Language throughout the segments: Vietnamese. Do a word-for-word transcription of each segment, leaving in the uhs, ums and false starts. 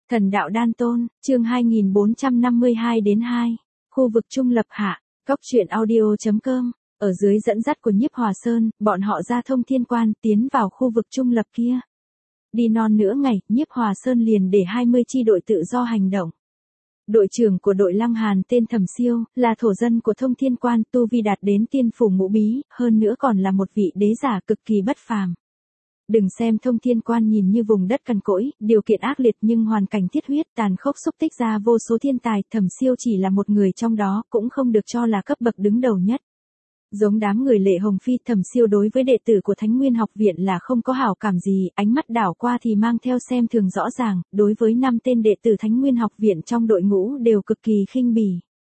Thần đạo đan tôn, chương hai nghìn bốn trăm năm mươi hai đến hai. Khu vực trung lập hạ, cóc truyện audio.com. Ở dưới dẫn dắt của Nhiếp Hòa Sơn, bọn họ ra thông thiên quan, tiến vào khu vực trung lập kia. Đi non nửa ngày, Nhiếp Hòa Sơn liền để hai mươi chi đội tự do hành động. Đội trưởng của đội Lăng Hàn tên Thẩm Siêu, là thổ dân của thông thiên quan, tu vi đạt đến tiên phủ ngũ bí, hơn nữa còn là một vị đế giả cực kỳ bất phàm. Đừng xem thông thiên quan nhìn như vùng đất cằn cỗi, điều kiện ác liệt nhưng hoàn cảnh thiết huyết tàn khốc xúc tích ra vô số thiên tài, Thẩm Siêu chỉ là một người trong đó, cũng không được cho là cấp bậc đứng đầu nhất. Giống đám người Lệ Hồng Phi, Thẩm Siêu đối với đệ tử của Thánh Nguyên học viện là không có hảo cảm gì, ánh mắt đảo qua thì mang theo xem thường rõ ràng, đối với năm tên đệ tử Thánh Nguyên học viện trong đội ngũ đều cực kỳ khinh bỉ.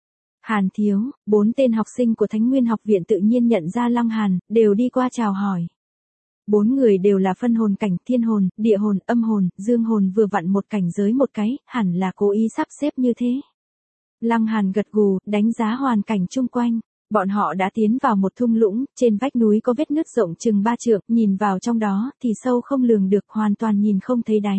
Hàn thiếu, bốn tên học sinh của Thánh Nguyên học viện tự nhiên nhận ra Lăng Hàn, đều đi qua chào hỏi. Bốn người đều là phân hồn cảnh, thiên hồn, địa hồn, âm hồn, dương hồn vừa vặn một cảnh giới một cái, hẳn là cố ý sắp xếp như thế. Lăng Hàn gật gù, đánh giá hoàn cảnh chung quanh. Bọn họ đã tiến vào một thung lũng, trên vách núi có vết nứt rộng chừng ba trượng, nhìn vào trong đó thì sâu không lường được, hoàn toàn nhìn không thấy đáy.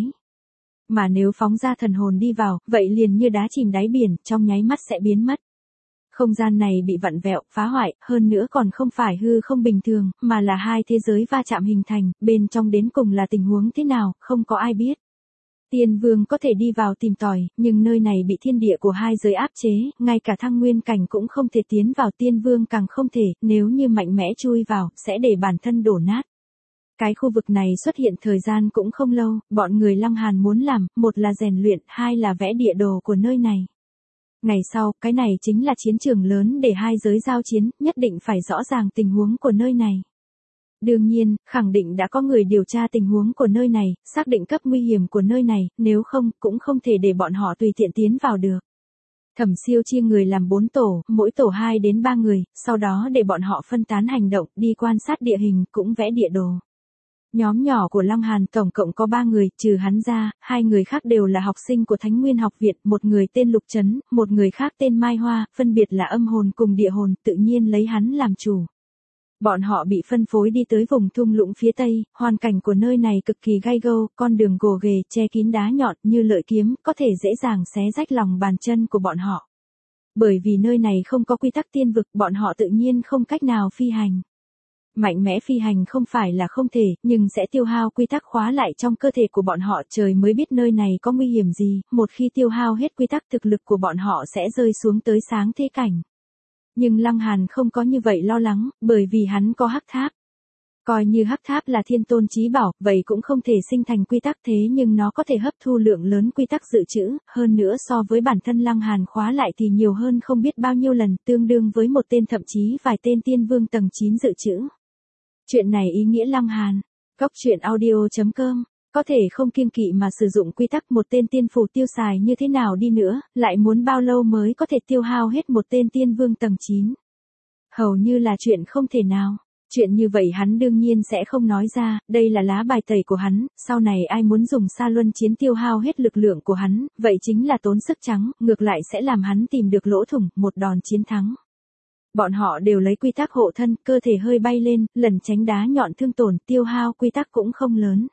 Mà nếu phóng ra thần hồn đi vào, vậy liền như đá chìm đáy biển, trong nháy mắt sẽ biến mất. Không gian này bị vặn vẹo, phá hoại, hơn nữa còn không phải hư không bình thường, mà là hai thế giới va chạm hình thành, bên trong đến cùng là tình huống thế nào, không có ai biết. Tiên vương có thể đi vào tìm tòi, nhưng nơi này bị thiên địa của hai giới áp chế, ngay cả thăng nguyên cảnh cũng không thể tiến vào, tiên vương càng không thể, nếu như mạnh mẽ chui vào, sẽ để bản thân đổ nát. Cái khu vực này xuất hiện thời gian cũng không lâu, bọn người Lăng Hàn muốn làm, một là rèn luyện, hai là vẽ địa đồ của nơi này. Ngày sau, cái này chính là chiến trường lớn để hai giới giao chiến, nhất định phải rõ ràng tình huống của nơi này. Đương nhiên, khẳng định đã có người điều tra tình huống của nơi này, xác định cấp nguy hiểm của nơi này, nếu không, cũng không thể để bọn họ tùy tiện tiến vào được. Thẩm Siêu chia người làm bốn tổ, mỗi tổ hai đến ba người, sau đó để bọn họ phân tán hành động, đi quan sát địa hình, cũng vẽ địa đồ. Nhóm nhỏ của Lăng Hàn tổng cộng có ba người, trừ hắn ra, hai người khác đều là học sinh của Thánh Nguyên học viện, một người tên Lục Trấn, một người khác tên Mai Hoa, phân biệt là âm hồn cùng địa hồn, tự nhiên lấy hắn làm chủ. Bọn họ bị phân phối đi tới vùng thung lũng phía tây, hoàn cảnh của nơi này cực kỳ gai gâu, con đường gồ ghề, che kín đá nhọn như lợi kiếm, có thể dễ dàng xé rách lòng bàn chân của bọn họ. Bởi vì nơi này không có quy tắc tiên vực, bọn họ tự nhiên không cách nào phi hành. Mạnh mẽ phi hành không phải là không thể, nhưng sẽ tiêu hao quy tắc khóa lại trong cơ thể của bọn họ, trời mới biết nơi này có nguy hiểm gì, một khi tiêu hao hết quy tắc thực lực của bọn họ sẽ rơi xuống tới sáng thế cảnh. Nhưng Lăng Hàn không có như vậy lo lắng, bởi vì hắn có hắc tháp. Coi như hắc tháp là thiên tôn chí bảo, vậy cũng không thể sinh thành quy tắc thế nhưng nó có thể hấp thu lượng lớn quy tắc dự trữ, hơn nữa so với bản thân Lăng Hàn khóa lại thì nhiều hơn không biết bao nhiêu lần, tương đương với một tên thậm chí vài tên tiên vương tầng chín dự trữ. Chuyện này ý nghĩa Lăng Hàn, cóc truyện audio.com, có thể không kiêng kỵ mà sử dụng quy tắc, một tên tiên phủ tiêu xài như thế nào đi nữa, lại muốn bao lâu mới có thể tiêu hao hết một tên tiên vương tầng chín. Hầu như là chuyện không thể nào. Chuyện như vậy hắn đương nhiên sẽ không nói ra, đây là lá bài tẩy của hắn, sau này ai muốn dùng Sa Luân chiến tiêu hao hết lực lượng của hắn, vậy chính là tốn sức trắng, ngược lại sẽ làm hắn tìm được lỗ thủng, một đòn chiến thắng. Bọn họ đều lấy quy tắc hộ thân, cơ thể hơi bay lên, lần tránh đá nhọn thương tổn, tiêu hao quy tắc cũng không lớn.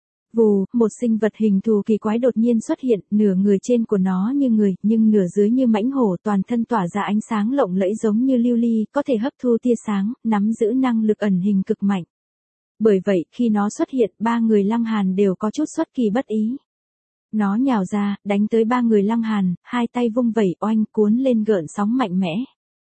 Vù, một sinh vật hình thù kỳ quái đột nhiên xuất hiện, nửa người trên của nó như người, nhưng nửa dưới như mãnh hổ, toàn thân tỏa ra ánh sáng lộng lẫy giống như lưu ly, có thể hấp thu tia sáng, nắm giữ năng lực ẩn hình cực mạnh. Bởi vậy, khi nó xuất hiện, ba người Lăng Hàn đều có chút xuất kỳ bất ý. Nó nhào ra, đánh tới ba người Lăng Hàn, hai tay vung vẩy oanh cuốn lên gợn sóng mạnh mẽ.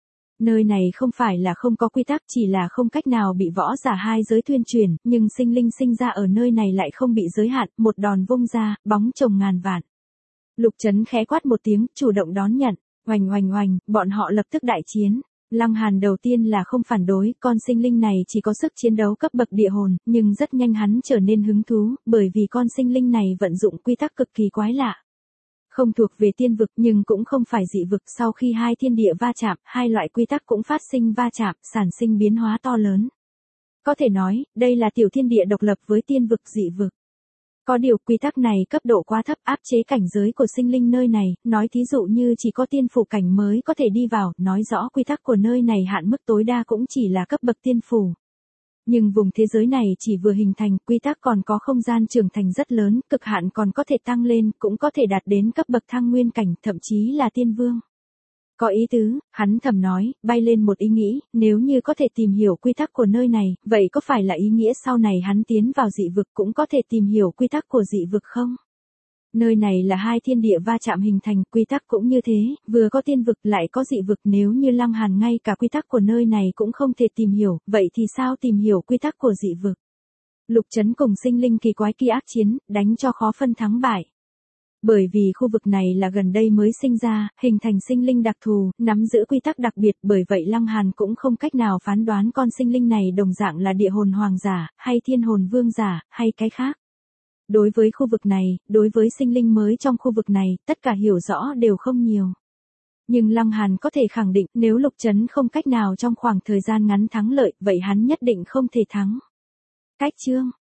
Nơi này không phải là không có quy tắc, chỉ là không cách nào bị võ giả hai giới thuyên truyền, nhưng sinh linh sinh ra ở nơi này lại không bị giới hạn, một đòn vung ra, bóng chồng ngàn vạn. Lục Trấn khẽ quát một tiếng, chủ động đón nhận, oành oành oành, bọn họ lập tức đại chiến. Lăng Hàn đầu tiên là không phản đối, con sinh linh này chỉ có sức chiến đấu cấp bậc địa hồn, nhưng rất nhanh hắn trở nên hứng thú, bởi vì con sinh linh này vận dụng quy tắc cực kỳ quái lạ. Không thuộc về tiên vực nhưng cũng không phải dị vực, sau khi hai thiên địa va chạm, hai loại quy tắc cũng phát sinh va chạm, sản sinh biến hóa to lớn. Có thể nói, đây là tiểu thiên địa độc lập với tiên vực dị vực. Có điều quy tắc này cấp độ quá thấp, áp chế cảnh giới của sinh linh nơi này, nói thí dụ như chỉ có tiên phủ cảnh mới có thể đi vào, nói rõ quy tắc của nơi này hạn mức tối đa cũng chỉ là cấp bậc tiên phủ. Nhưng vùng thế giới này chỉ vừa hình thành, quy tắc còn có không gian trưởng thành rất lớn, cực hạn còn có thể tăng lên, cũng có thể đạt đến cấp bậc thăng nguyên cảnh, thậm chí là tiên vương. Có ý tứ, hắn thầm nói, bay lên một ý nghĩ, nếu như có thể tìm hiểu quy tắc của nơi này, vậy có phải là ý nghĩa sau này hắn tiến vào dị vực cũng có thể tìm hiểu quy tắc của dị vực không? Nơi này là hai thiên địa va chạm hình thành, quy tắc cũng như thế, vừa có tiên vực lại có dị vực, nếu như Lăng Hàn ngay cả quy tắc của nơi này cũng không thể tìm hiểu, vậy thì sao tìm hiểu quy tắc của dị vực? Lục Chấn cùng sinh linh kỳ quái kia ác chiến, đánh cho khó phân thắng bại. Bởi vì khu vực này là gần đây mới sinh ra, hình thành sinh linh đặc thù, nắm giữ quy tắc đặc biệt, bởi vậy Lăng Hàn cũng không cách nào phán đoán con sinh linh này đồng dạng là địa hồn hoàng giả, hay thiên hồn vương giả, hay cái khác. Đối với khu vực này, đối với sinh linh mới trong khu vực này, tất cả hiểu rõ đều không nhiều. Nhưng Lăng Hàn có thể khẳng định, nếu Lục Chấn không cách nào trong khoảng thời gian ngắn thắng lợi, vậy hắn nhất định không thể thắng. Cách chương